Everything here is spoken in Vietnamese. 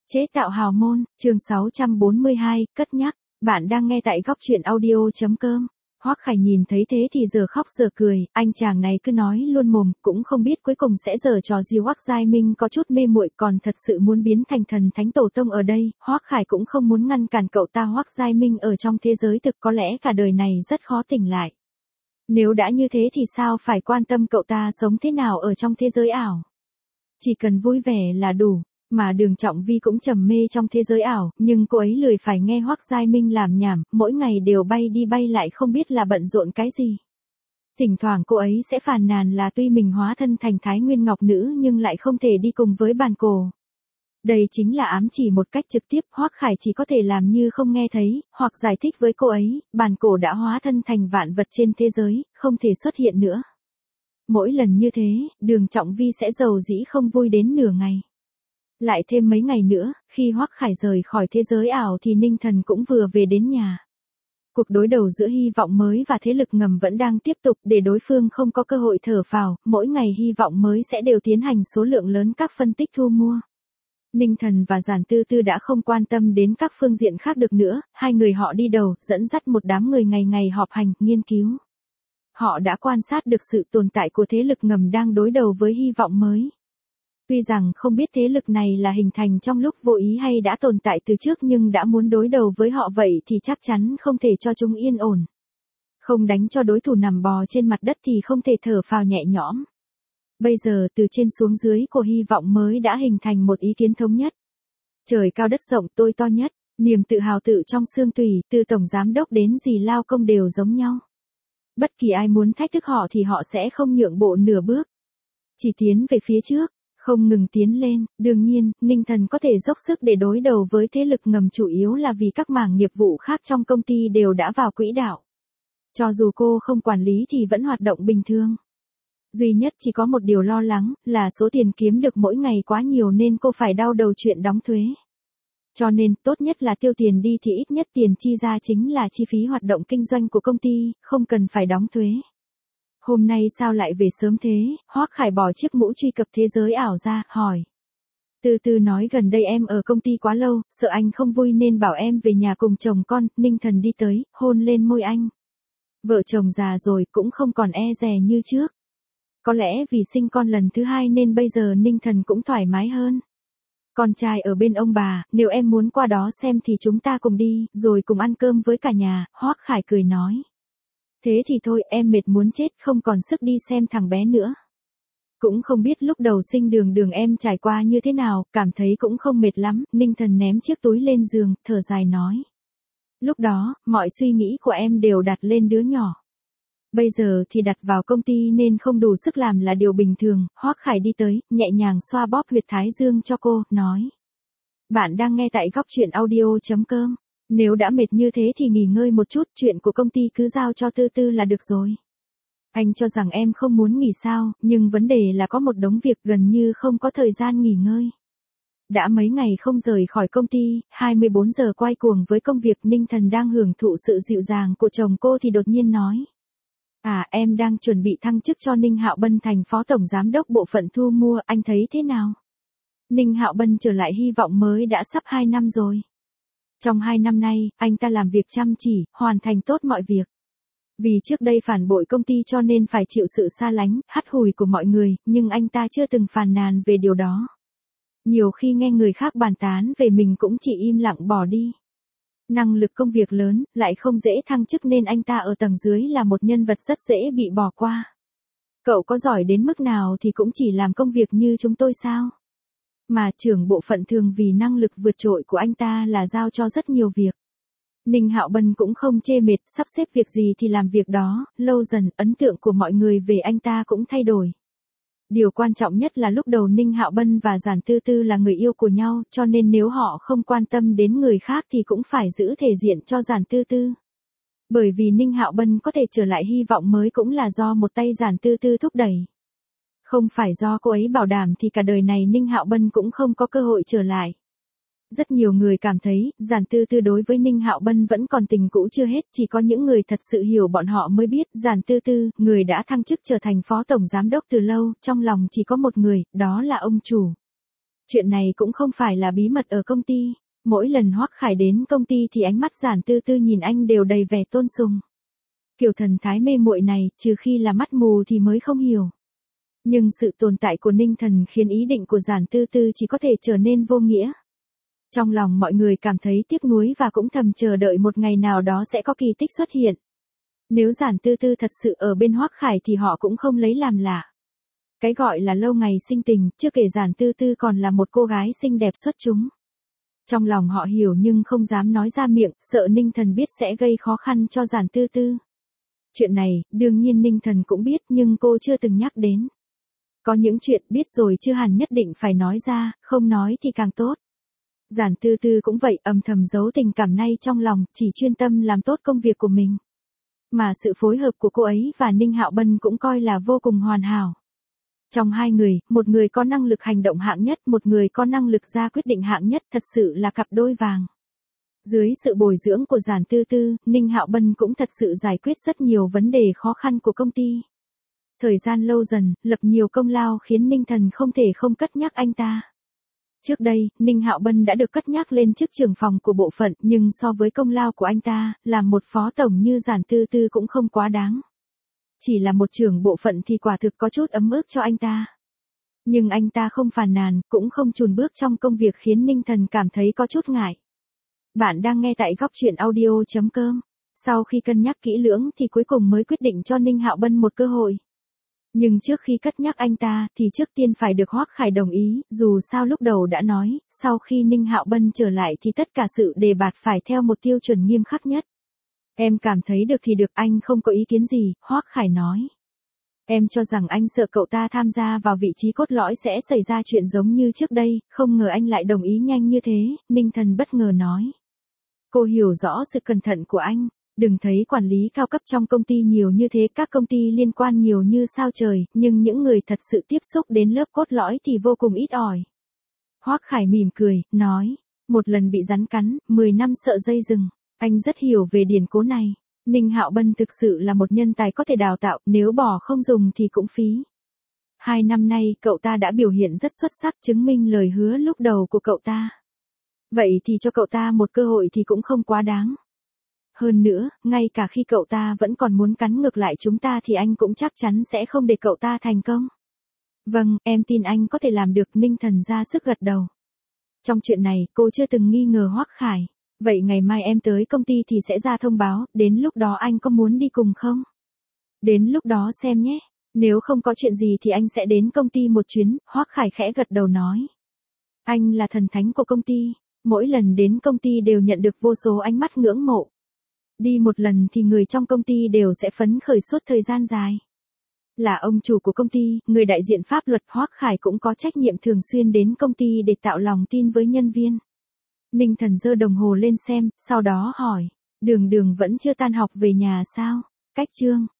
Chế tạo hào môn, chương 642, cất nhắc. Bạn đang nghe tại góc truyện audio.com. Hoắc Khải nhìn thấy thế thì giờ khóc giờ cười, anh chàng này cứ nói luôn mồm, cũng không biết cuối cùng sẽ giở trò gì. Hoắc Giai Minh có chút mê muội, còn thật sự muốn biến thành thần thánh tổ tông ở đây. Hoắc Khải cũng không muốn ngăn cản cậu ta. Hoắc Giai Minh ở trong thế giới thực có lẽ cả đời này rất khó tỉnh lại. Nếu đã như thế thì sao phải quan tâm cậu ta sống thế nào ở trong thế giới ảo. Chỉ cần vui vẻ là đủ. Mà Đường Trọng Vi cũng trầm mê trong thế giới ảo, nhưng cô ấy lười phải nghe Hoắc Giai Minh làm nhảm, mỗi ngày đều bay đi bay lại không biết là bận rộn cái gì. Thỉnh thoảng cô ấy sẽ phàn nàn là tuy mình hóa thân thành Thái Nguyên Ngọc Nữ nhưng lại không thể đi cùng với Bàn Cổ. Đây chính là ám chỉ một cách trực tiếp. Hoắc Khải chỉ có thể làm như không nghe thấy, hoặc giải thích với cô ấy, Bàn Cổ đã hóa thân thành vạn vật trên thế giới, không thể xuất hiện nữa. Mỗi lần như thế, Đường Trọng Vi sẽ rầu rĩ không vui đến nửa ngày. Lại thêm mấy ngày nữa, khi Hoắc Khải rời khỏi thế giới ảo thì Ninh Thần cũng vừa về đến nhà. Cuộc đối đầu giữa Hy vọng mới và thế lực ngầm vẫn đang tiếp tục, để đối phương không có cơ hội thở phào, mỗi ngày Hy vọng mới sẽ đều tiến hành số lượng lớn các phân tích thu mua. Ninh Thần và Giản Tư Tư đã không quan tâm đến các phương diện khác được nữa, hai người họ đi đầu, dẫn dắt một đám người ngày ngày họp hành, nghiên cứu. Họ đã quan sát được sự tồn tại của thế lực ngầm đang đối đầu với Hy vọng mới. Tuy rằng không biết thế lực này là hình thành trong lúc vô ý hay đã tồn tại từ trước, nhưng đã muốn đối đầu với họ vậy thì chắc chắn không thể cho chúng yên ổn. Không đánh cho đối thủ nằm bò trên mặt đất thì không thể thở phào nhẹ nhõm. Bây giờ từ trên xuống dưới của Hy vọng mới đã hình thành một ý kiến thống nhất. Trời cao đất rộng tôi to nhất, niềm tự hào tự trong xương tủy, từ tổng giám đốc đến dì Lao Công đều giống nhau. Bất kỳ ai muốn thách thức họ thì họ sẽ không nhượng bộ nửa bước. Chỉ tiến về phía trước. Không ngừng tiến lên, đương nhiên, Ninh Thần có thể dốc sức để đối đầu với thế lực ngầm chủ yếu là vì các mảng nghiệp vụ khác trong công ty đều đã vào quỹ đạo. Cho dù cô không quản lý thì vẫn hoạt động bình thường. Duy nhất chỉ có một điều lo lắng, là số tiền kiếm được mỗi ngày quá nhiều nên cô phải đau đầu chuyện đóng thuế. Cho nên, tốt nhất là tiêu tiền đi thì ít nhất tiền chi ra chính là chi phí hoạt động kinh doanh của công ty, không cần phải đóng thuế. Hôm nay sao lại về sớm thế? Hoắc Khải bỏ chiếc mũ truy cập thế giới ảo ra, hỏi. Tư Tư nói gần đây em ở công ty quá lâu, sợ anh không vui nên bảo em về nhà cùng chồng con. Ninh Thần đi tới, hôn lên môi anh. Vợ chồng già rồi cũng không còn e dè như trước. Có lẽ vì sinh con lần thứ hai nên bây giờ Ninh Thần cũng thoải mái hơn. Con trai ở bên ông bà, nếu em muốn qua đó xem thì chúng ta cùng đi, rồi cùng ăn cơm với cả nhà. Hoắc Khải cười nói. Thế thì thôi, em mệt muốn chết, không còn sức đi xem thằng bé nữa. Cũng không biết lúc đầu sinh Đường em trải qua như thế nào, cảm thấy cũng không mệt lắm. Ninh Thần ném chiếc túi lên giường, thở dài nói. Lúc đó, mọi suy nghĩ của em đều đặt lên đứa nhỏ. Bây giờ thì đặt vào công ty nên không đủ sức làm là điều bình thường. Hoắc Khải đi tới, nhẹ nhàng xoa bóp huyệt thái dương cho cô, nói. Bạn đang nghe tại góc truyện audio.com. Nếu đã mệt như thế thì nghỉ ngơi một chút, chuyện của công ty cứ giao cho Tư Tư là được rồi. Anh cho rằng em không muốn nghỉ sao, nhưng vấn đề là có một đống việc gần như không có thời gian nghỉ ngơi. Đã mấy ngày không rời khỏi công ty, 24 giờ quay cuồng với công việc. Ninh Thần đang hưởng thụ sự dịu dàng của chồng cô thì đột nhiên nói. À, em đang chuẩn bị thăng chức cho Ninh Hạo Bân thành phó tổng giám đốc bộ phận thu mua, anh thấy thế nào? Ninh Hạo Bân trở lại Hy vọng mới đã sắp 2 năm rồi. Trong 2 năm nay, anh ta làm việc chăm chỉ, hoàn thành tốt mọi việc. Vì trước đây phản bội công ty cho nên phải chịu sự xa lánh, hắt hủi của mọi người, nhưng anh ta chưa từng phàn nàn về điều đó. Nhiều khi nghe người khác bàn tán về mình cũng chỉ im lặng bỏ đi. Năng lực công việc lớn, lại không dễ thăng chức nên anh ta ở tầng dưới là một nhân vật rất dễ bị bỏ qua. Cậu có giỏi đến mức nào thì cũng chỉ làm công việc như chúng tôi sao? Mà trưởng bộ phận thường vì năng lực vượt trội của anh ta là giao cho rất nhiều việc. Ninh Hạo Bân cũng không chê mệt, sắp xếp việc gì thì làm việc đó, lâu dần ấn tượng của mọi người về anh ta cũng thay đổi. Điều quan trọng nhất là lúc đầu Ninh Hạo Bân và Giản Tư Tư là người yêu của nhau, cho nên nếu họ không quan tâm đến người khác thì cũng phải giữ thể diện cho Giản Tư Tư. Bởi vì Ninh Hạo Bân có thể trở lại Hy vọng mới cũng là do một tay Giản Tư Tư thúc đẩy. Không phải do cô ấy bảo đảm thì cả đời này Ninh Hạo Bân cũng không có cơ hội trở lại. Rất nhiều người cảm thấy, Giản Tư Tư đối với Ninh Hạo Bân vẫn còn tình cũ chưa hết, chỉ có những người thật sự hiểu bọn họ mới biết, Giản Tư Tư, người đã thăng chức trở thành phó tổng giám đốc từ lâu, trong lòng chỉ có một người, đó là ông chủ. Chuyện này cũng không phải là bí mật ở công ty. Mỗi lần Hoắc Khải đến công ty thì ánh mắt Giản Tư Tư nhìn anh đều đầy vẻ tôn sùng. Kiểu thần thái mê muội này, trừ khi là mắt mù thì mới không hiểu. Nhưng sự tồn tại của Ninh Thần khiến ý định của Giản Tư Tư chỉ có thể trở nên vô nghĩa. Trong lòng mọi người cảm thấy tiếc nuối và cũng thầm chờ đợi một ngày nào đó sẽ có kỳ tích xuất hiện. Nếu Giản Tư Tư thật sự ở bên Hoắc Khải thì họ cũng không lấy làm lạ. Cái gọi là lâu ngày sinh tình, chưa kể Giản Tư Tư còn là một cô gái xinh đẹp xuất chúng. Trong lòng họ hiểu nhưng không dám nói ra miệng, sợ Ninh Thần biết sẽ gây khó khăn cho Giản Tư Tư. Chuyện này, đương nhiên Ninh Thần cũng biết nhưng cô chưa từng nhắc đến. Có những chuyện biết rồi chưa hẳn nhất định phải nói ra, không nói thì càng tốt. Giản Tư Tư cũng vậy, âm thầm giấu tình cảm nay trong lòng, chỉ chuyên tâm làm tốt công việc của mình. Mà sự phối hợp của cô ấy và Ninh Hạo Bân cũng coi là vô cùng hoàn hảo. Trong hai người, một người có năng lực hành động hạng nhất, một người có năng lực ra quyết định hạng nhất, thật sự là cặp đôi vàng. Dưới sự bồi dưỡng của Giản Tư Tư, Ninh Hạo Bân cũng thật sự giải quyết rất nhiều vấn đề khó khăn của công ty. Thời gian lâu dần, lập nhiều công lao khiến Ninh Thần không thể không cất nhắc anh ta. Trước đây, Ninh Hạo Bân đã được cất nhắc lên chức trưởng phòng của bộ phận, nhưng so với công lao của anh ta, làm một phó tổng như Giản Tư Tư cũng không quá đáng. Chỉ là một trưởng bộ phận thì quả thực có chút ấm ức cho anh ta. Nhưng anh ta không phàn nàn, cũng không chùn bước trong công việc khiến Ninh Thần cảm thấy có chút ngại. Bạn đang nghe tại góc truyện audio.com. Sau khi cân nhắc kỹ lưỡng thì cuối cùng mới quyết định cho Ninh Hạo Bân một cơ hội. Nhưng trước khi cất nhắc anh ta thì trước tiên phải được Hoắc Khải đồng ý, dù sao lúc đầu đã nói, sau khi Ninh Hạo Bân trở lại thì tất cả sự đề bạt phải theo một tiêu chuẩn nghiêm khắc nhất. Em cảm thấy được thì được, anh không có ý kiến gì, Hoắc Khải nói. Em cho rằng anh sợ cậu ta tham gia vào vị trí cốt lõi sẽ xảy ra chuyện giống như trước đây, không ngờ anh lại đồng ý nhanh như thế, Ninh Thần bất ngờ nói. Cô hiểu rõ sự cẩn thận của anh, đừng thấy quản lý cao cấp trong công ty nhiều như thế, các công ty liên quan nhiều như sao trời, nhưng những người thật sự tiếp xúc đến lớp cốt lõi thì vô cùng ít ỏi. Hoắc Khải mỉm cười, nói, một lần bị rắn cắn, 10 năm sợ dây rừng, anh rất hiểu về điển cố này. Ninh Hạo Bân thực sự là một nhân tài có thể đào tạo, nếu bỏ không dùng thì cũng phí. 2 năm nay cậu ta đã biểu hiện rất xuất sắc, chứng minh lời hứa lúc đầu của cậu ta. Vậy thì cho cậu ta một cơ hội thì cũng không quá đáng. Hơn nữa, ngay cả khi cậu ta vẫn còn muốn cắn ngược lại chúng ta thì anh cũng chắc chắn sẽ không để cậu ta thành công. Vâng, em tin anh có thể làm được, Ninh Thần ra sức gật đầu. Trong chuyện này, cô chưa từng nghi ngờ Hoắc Khải. Vậy ngày mai em tới công ty thì sẽ ra thông báo, đến lúc đó anh có muốn đi cùng không? Đến lúc đó xem nhé, nếu không có chuyện gì thì anh sẽ đến công ty một chuyến, Hoắc Khải khẽ gật đầu nói. Anh là thần thánh của công ty, mỗi lần đến công ty đều nhận được vô số ánh mắt ngưỡng mộ. Đi một lần thì người trong công ty đều sẽ phấn khởi suốt thời gian dài. Là ông chủ của công ty, người đại diện pháp luật, Hoắc Khải cũng có trách nhiệm thường xuyên đến công ty để tạo lòng tin với nhân viên. Ninh Thần giơ đồng hồ lên xem, sau đó hỏi, Đường Đường vẫn chưa tan học về nhà sao? Cách chương